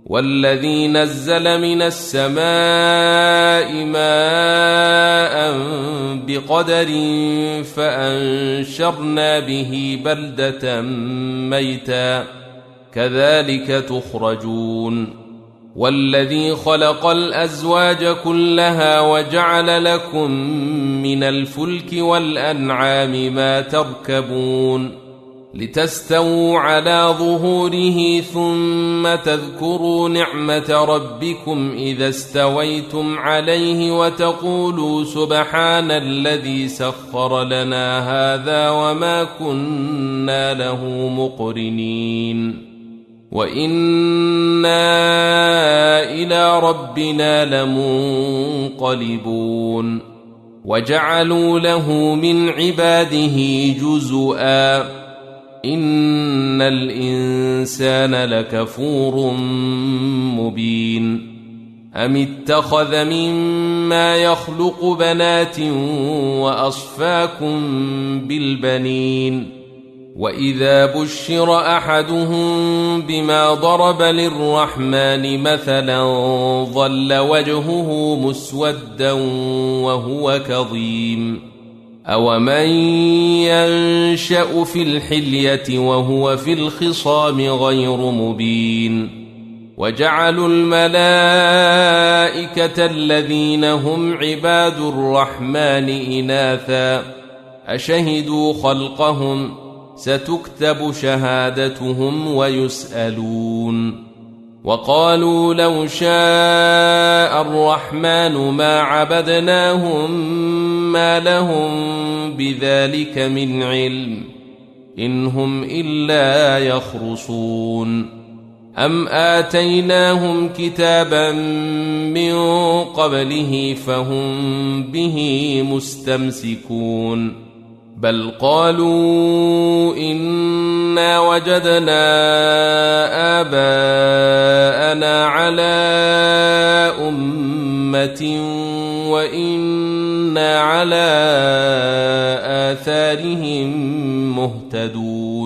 والذي نزل من السماء ماء بقدر فأنشرنا به بلدة ميتا كذلك تخرجون والذي خلق الأزواج كلها وجعل لكم من الفلك والأنعام ما تركبون لتستووا على ظهوره ثم تذكروا نعمة ربكم إذا استويتم عليه وتقولوا سبحان الذي سخر لنا هذا وما كنا له مقرنين وإنا إلى ربنا لمنقلبون وجعلوا له من عباده جزءا إن الإنسان لكفور مبين أم اتخذ مما يخلق بنات وأصفاكم بالبنين وإذا بشر أحدهم بما ضرب للرحمن مثلا ظل وجهه مسودا وهو كظيم أومن ينشأ في الحلية وهو في الخصام غير مبين وجعلوا الملائكة الذين هم عباد الرحمن إناثا أشهدوا خلقهم ستكتب شهادتهم ويسألون وقالوا لو شاء الرحمن ما عبدناهم ما لهم بذلك من علم إن هم إلا يخرصون أم آتيناهم كتابا من قبله فهم به مستمسكون بل قالوا إنا وجدنا آباءنا على أمة وإنا على آثارهم مهتدون